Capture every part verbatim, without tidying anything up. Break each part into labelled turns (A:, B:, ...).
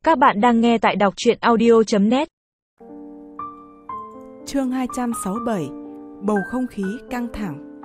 A: Các bạn đang nghe tại đọc truyện audio chấm net.
B: Chương hai trăm sáu mươi bảy. Bầu không khí căng thẳng.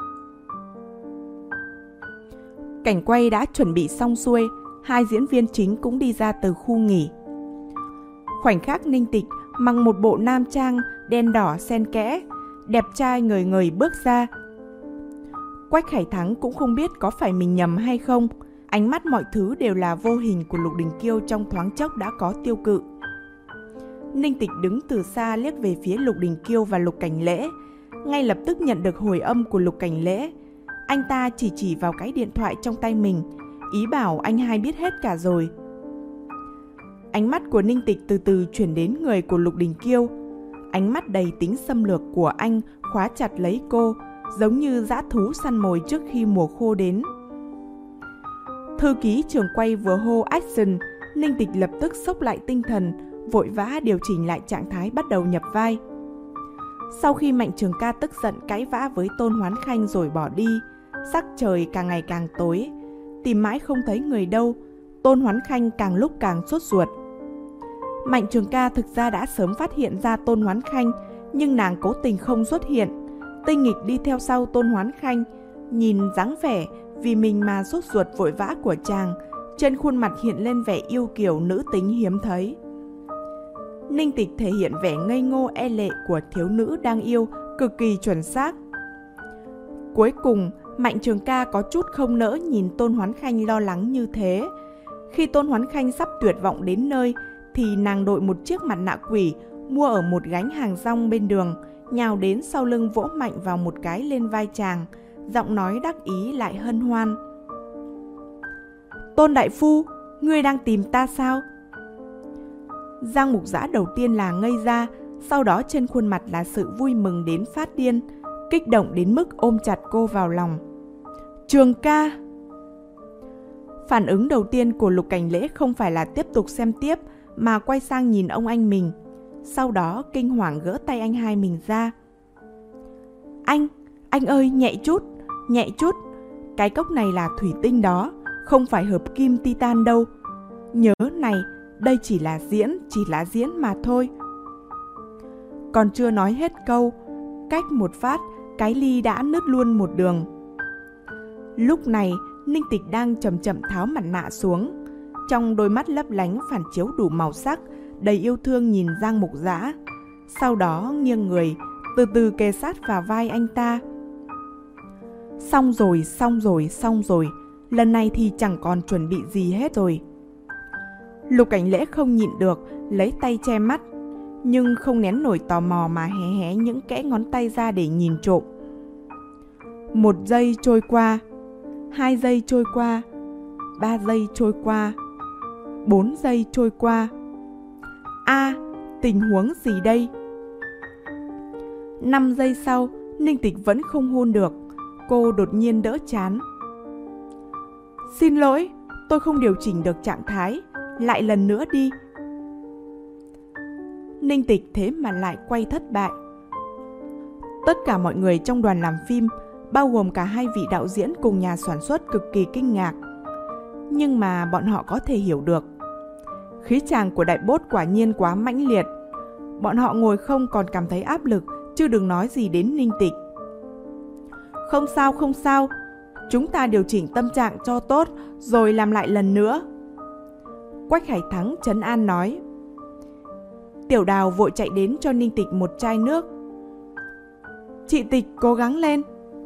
B: Cảnh quay đã chuẩn bị xong xuôi, hai diễn viên chính cũng đi ra từ khu nghỉ. Khoảnh khắc Ninh Tịch mặc một bộ nam trang đen đỏ xen kẽ, đẹp trai ngời ngời bước ra. Quách Khải Thắng cũng không biết có phải mình nhầm hay không, ánh mắt mọi thứ đều là vô hình của Lục Đình Kiêu trong thoáng chốc đã có tiêu cự. Ninh Tịch đứng từ xa liếc về phía Lục Đình Kiêu và Lục Cảnh Lễ, ngay lập tức nhận được hồi âm của Lục Cảnh Lễ. Anh ta chỉ chỉ vào cái điện thoại trong tay mình, ý bảo anh hai biết hết cả rồi. Ánh mắt của Ninh Tịch từ từ chuyển đến người của Lục Đình Kiêu. Ánh mắt đầy tính xâm lược của anh khóa chặt lấy cô, giống như dã thú săn mồi trước khi mùa khô đến. Thư ký trưởng quay vừa hô action, Ninh Tịch lập tức xốc lại tinh thần, vội vã điều chỉnh lại trạng thái bắt đầu nhập vai. Sau khi Mạnh Trường Ca tức giận cãi vã với Tôn Hoán Khanh rồi bỏ đi, sắc trời càng ngày càng tối, tìm mãi không thấy người đâu, Tôn Hoán Khanh càng lúc càng sốt ruột. Mạnh Trường Ca thực ra đã sớm phát hiện ra Tôn Hoán Khanh, nhưng nàng cố tình không xuất hiện, tinh nghịch đi theo sau Tôn Hoán Khanh, nhìn dáng vẻ vì mình mà sốt ruột vội vã của chàng, trên khuôn mặt hiện lên vẻ yêu kiều nữ tính hiếm thấy. Ninh Tịch thể hiện vẻ ngây ngô e lệ của thiếu nữ đang yêu cực kỳ chuẩn xác. Cuối cùng, Mạnh Trường Ca có chút không nỡ nhìn Tôn Hoán Khanh lo lắng như thế. Khi Tôn Hoán Khanh sắp tuyệt vọng đến nơi, thì nàng đội một chiếc mặt nạ quỷ mua ở một gánh hàng rong bên đường, nhào đến sau lưng vỗ mạnh vào một cái lên vai chàng, giọng nói đắc ý lại hân hoan. Tôn đại phu, ngươi đang tìm ta sao? Giang Mục Dã đầu tiên là ngây ra, sau đó trên khuôn mặt là sự vui mừng đến phát điên, kích động đến mức ôm chặt cô vào lòng. Trường ca! Phản ứng đầu tiên của Lục Cảnh Lễ không phải là tiếp tục xem tiếp, mà quay sang nhìn ông anh mình. Sau đó kinh hoàng gỡ tay anh hai mình ra. Anh, anh ơi, nhẹ chút, nhẹ chút. Cái cốc này là thủy tinh đó, không phải hợp kim titan đâu. Nhớ này, đây chỉ là diễn, chỉ là diễn mà thôi. Còn chưa nói hết câu, cách một phát, cái ly đã nứt luôn một đường. Lúc này, Ninh Tịch đang chậm chậm tháo mặt nạ xuống. Trong đôi mắt lấp lánh phản chiếu đủ màu sắc, đầy yêu thương nhìn Giang Mục Dã. Sau đó nghiêng người, từ từ kề sát vào vai anh ta. Xong rồi, xong rồi, xong rồi. Lần này thì chẳng còn chuẩn bị gì hết rồi. Lục Cảnh Lễ không nhịn được, lấy tay che mắt, nhưng không nén nổi tò mò mà hé hé những kẽ ngón tay ra để nhìn trộm. Một giây trôi qua, hai giây trôi qua, ba giây trôi qua, bốn giây trôi qua. A, à, tình huống gì đây? Năm giây sau, Ninh Tịch vẫn không hôn được. Cô đột nhiên đỡ chán. Xin lỗi, tôi không điều chỉnh được trạng thái. Lại lần nữa đi. Ninh Tịch thế mà lại quay thất bại. Tất cả mọi người trong đoàn làm phim, bao gồm cả hai vị đạo diễn cùng nhà sản xuất cực kỳ kinh ngạc. Nhưng mà bọn họ có thể hiểu được. Khí tràng của đại bốt quả nhiên quá mãnh liệt. Bọn họ ngồi không còn cảm thấy áp lực, chứ đừng nói gì đến Ninh Tịch. Không sao, không sao. Chúng ta điều chỉnh tâm trạng cho tốt, rồi làm lại lần nữa. Quách Khải Thắng trấn an nói. Tiểu Đào vội chạy đến cho Ninh Tịch một chai nước. Chị Tịch cố gắng lên.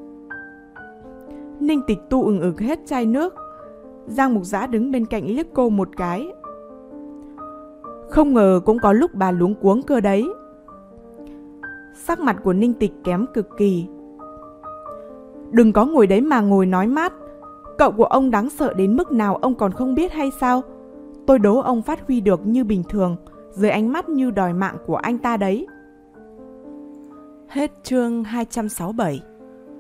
B: Ninh Tịch tu ừng ực hết chai nước. Giang Mục Dã đứng bên cạnh liếc cô một cái. Không ngờ cũng có lúc bà luống cuống cơ đấy. Sắc mặt của Ninh Tịch kém cực kỳ. Đừng có ngồi đấy mà ngồi nói mát. Cậu của ông đáng sợ đến mức nào ông còn không biết hay sao? Tôi đố ông phát huy được như bình thường, dưới ánh mắt như đòi mạng của anh ta đấy. Hết chương hai trăm sáu mươi bảy.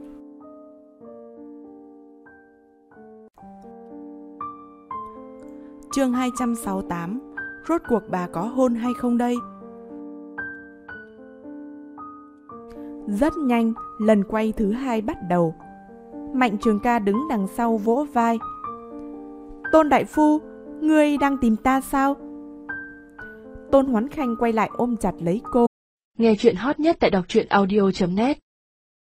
B: Chương hai trăm sáu mươi tám. Rốt cuộc bà có hôn hay không đây? Rất nhanh, lần quay thứ hai bắt đầu. Mạnh Trường Ca đứng đằng sau vỗ vai. Tôn đại phu, ngươi đang tìm ta sao? Tôn Hoán Khanh quay lại ôm chặt lấy cô.
C: Nghe chuyện hot nhất tại đọc truyện audio chấm net.